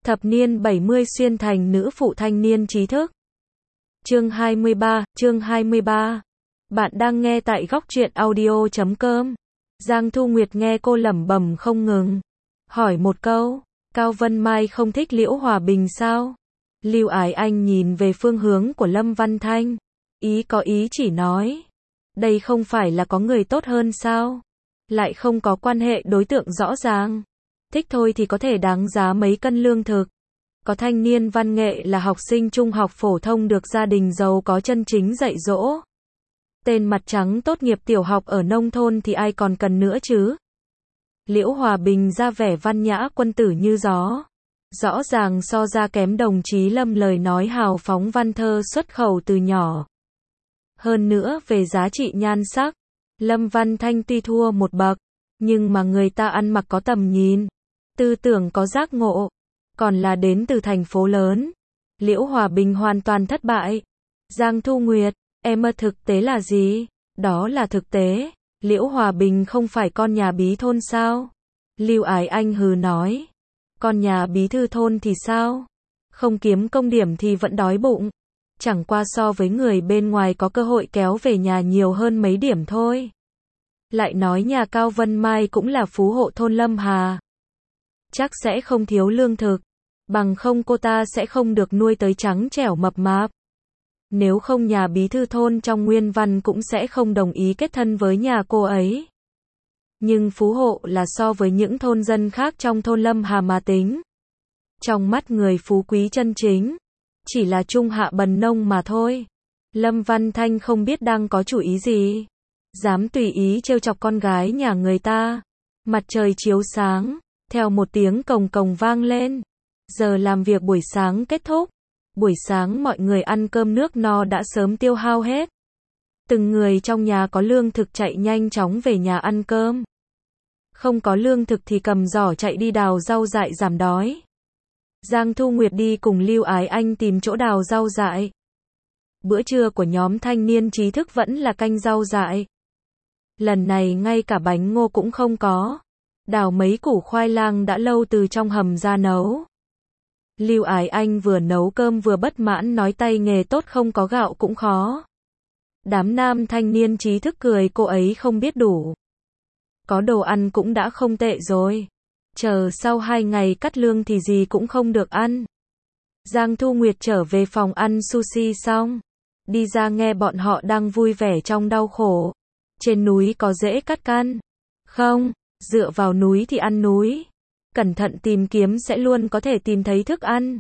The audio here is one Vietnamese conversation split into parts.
Thập niên 70 xuyên thành nữ phụ thanh niên trí thức. Chương 23. Bạn đang nghe tại góc truyện audio.com. Giang Thu Nguyệt nghe cô lẩm bẩm không ngừng. Hỏi một câu, Cao Vân Mai không thích Liễu Hòa Bình sao? Lưu Ái Anh nhìn về phương hướng của Lâm Văn Thanh. Ý có ý chỉ nói. Đây không phải là có người tốt hơn sao? Lại không có quan hệ đối tượng rõ ràng. Thích thôi thì có thể đáng giá mấy cân lương thực. Có thanh niên văn nghệ là học sinh trung học phổ thông được gia đình giàu có chân chính dạy dỗ. Tên mặt trắng tốt nghiệp tiểu học ở nông thôn thì ai còn cần nữa chứ. Liễu Hòa Bình ra vẻ văn nhã quân tử như gió. Rõ ràng so ra kém đồng chí Lâm lời nói hào phóng văn thơ xuất khẩu từ nhỏ. Hơn nữa về giá trị nhan sắc, Lâm Văn Thanh tuy thua một bậc, nhưng mà người ta ăn mặc có tầm nhìn, tư tưởng có giác ngộ, còn là đến từ thành phố lớn. Liễu Hòa Bình hoàn toàn thất bại. Giang Thu Nguyệt, em thực tế là gì? Đó là thực tế. Liễu Hòa Bình không phải con nhà bí thôn sao? Lưu Ái Anh hừ nói. Con nhà bí thư thôn thì sao? Không kiếm công điểm thì vẫn đói bụng. Chẳng qua so với người bên ngoài có cơ hội kéo về nhà nhiều hơn mấy điểm thôi. Lại nói nhà Cao Vân Mai cũng là phú hộ thôn Lâm Hà. Chắc sẽ không thiếu lương thực. Bằng không cô ta sẽ không được nuôi tới trắng trẻo mập mạp. Nếu không nhà bí thư thôn trong Nguyên Văn cũng sẽ không đồng ý kết thân với nhà cô ấy. Nhưng phú hộ là so với những thôn dân khác trong thôn Lâm Hà mà tính. Trong mắt người phú quý chân chính, chỉ là trung hạ bần nông mà thôi. Lâm Văn Thanh không biết đang có chủ ý gì. Dám tùy ý trêu chọc con gái nhà người ta. Mặt trời chiếu sáng, theo một tiếng cồng cồng vang lên. Giờ làm việc buổi sáng kết thúc. Buổi sáng mọi người ăn cơm nước no đã sớm tiêu hao hết. Từng người trong nhà có lương thực chạy nhanh chóng về nhà ăn cơm. Không có lương thực thì cầm giỏ chạy đi đào rau dại giảm đói. Giang Thu Nguyệt đi cùng Lưu Ái Anh tìm chỗ đào rau dại. Bữa trưa của nhóm thanh niên trí thức vẫn là canh rau dại. Lần này ngay cả bánh ngô cũng không có. Đào mấy củ khoai lang đã lâu từ trong hầm ra nấu. Lưu Ái Anh vừa nấu cơm vừa bất mãn nói tay nghề tốt không có gạo cũng khó. Đám nam thanh niên trí thức cười cô ấy không biết đủ. Có đồ ăn cũng đã không tệ rồi. Chờ sau 2 ngày cắt lương thì gì cũng không được ăn. Giang Thu Nguyệt trở về phòng ăn sushi xong. Đi ra nghe bọn họ đang vui vẻ trong đau khổ. Trên núi có dễ cắt căn. Không, dựa vào núi thì ăn núi. Cẩn thận tìm kiếm sẽ luôn có thể tìm thấy thức ăn.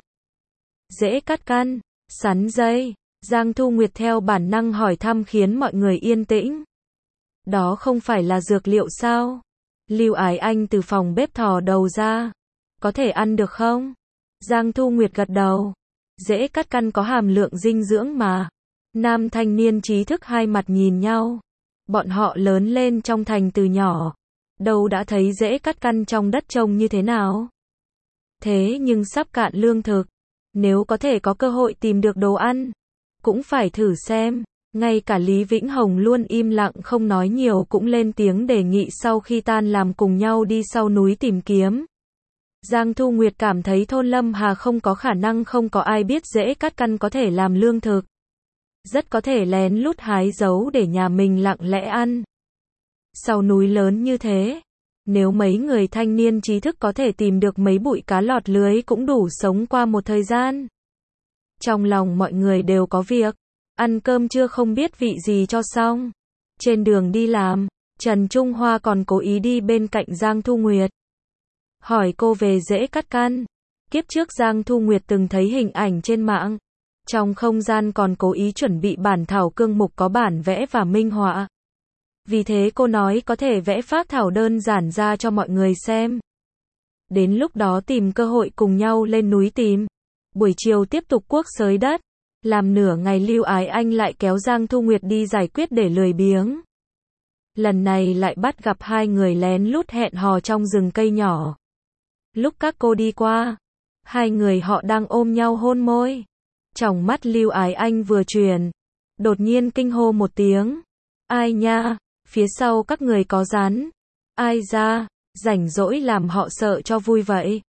Dễ cắt căn, sắn dây. Giang Thu Nguyệt theo bản năng hỏi thăm khiến mọi người yên tĩnh. Đó không phải là dược liệu sao? Lưu Ái Anh từ phòng bếp thò đầu ra. Có thể ăn được không? Giang Thu Nguyệt gật đầu. Dễ cắt căn có hàm lượng dinh dưỡng mà. Nam thanh niên trí thức hai mặt nhìn nhau. Bọn họ lớn lên trong thành từ nhỏ. Đâu đã thấy dễ cắt căn trong đất trồng như thế nào. Thế nhưng sắp cạn lương thực. Nếu có thể có cơ hội tìm được đồ ăn, cũng phải thử xem. Ngay cả Lý Vĩnh Hồng luôn im lặng không nói nhiều cũng lên tiếng đề nghị sau khi tan làm cùng nhau đi sau núi tìm kiếm. Giang Thu Nguyệt cảm thấy thôn Lâm Hà không có khả năng không có ai biết dễ cắt căn có thể làm lương thực. Rất có thể lén lút hái giấu để nhà mình lặng lẽ ăn. Sau núi lớn như thế, nếu mấy người thanh niên trí thức có thể tìm được mấy bụi cá lọt lưới cũng đủ sống qua một thời gian. Trong lòng mọi người đều có việc. Ăn cơm trưa không biết vị gì cho xong. Trên đường đi làm, Trần Trung Hoa còn cố ý đi bên cạnh Giang Thu Nguyệt. Hỏi cô về dễ cắt căn. Kiếp trước Giang Thu Nguyệt từng thấy hình ảnh trên mạng. Trong không gian còn cố ý chuẩn bị bản thảo cương mục có bản vẽ và minh họa. Vì thế cô nói có thể vẽ phác thảo đơn giản ra cho mọi người xem. Đến lúc đó tìm cơ hội cùng nhau lên núi tìm. Buổi chiều tiếp tục cuốc xới đất. Làm nửa ngày Lưu Ái Anh lại kéo Giang Thu Nguyệt đi giải quyết để lười biếng. Lần này lại bắt gặp hai người lén lút hẹn hò trong rừng cây nhỏ. Lúc các cô đi qua, hai người họ đang ôm nhau hôn môi. Trong mắt Lưu Ái Anh vừa chuyển, đột nhiên kinh hô một tiếng. Ai nha, phía sau các người có rắn. Ai ra, rảnh rỗi làm họ sợ cho vui vậy.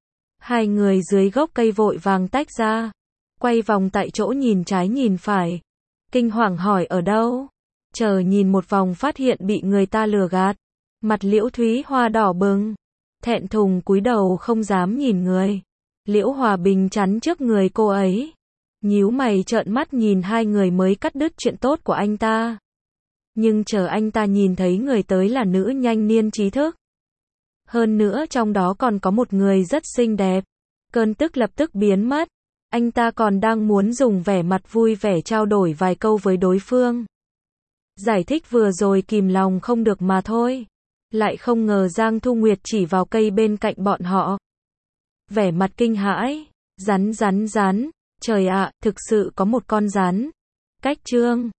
Hai người dưới gốc cây vội vàng tách ra, quay vòng tại chỗ nhìn trái nhìn phải. Kinh hoàng hỏi ở đâu? Chờ nhìn một vòng phát hiện bị người ta lừa gạt. Mặt Liễu Thúy Hoa đỏ bừng, thẹn thùng cúi đầu không dám nhìn người. Liễu Hòa Bình chắn trước người cô ấy, nhíu mày trợn mắt nhìn hai người mới cắt đứt chuyện tốt của anh ta. Nhưng chờ anh ta nhìn thấy người tới là nữ nhanh niên trí thức. Hơn nữa trong đó còn có một người rất xinh đẹp. Cơn tức lập tức biến mất. Anh ta còn đang muốn dùng vẻ mặt vui vẻ trao đổi vài câu với đối phương. Giải thích vừa rồi kìm lòng không được mà thôi. Lại không ngờ Giang Thu Nguyệt chỉ vào cây bên cạnh bọn họ. Vẻ mặt kinh hãi. Rắn. Trời ạ, thực sự có một con rắn. Cách Trương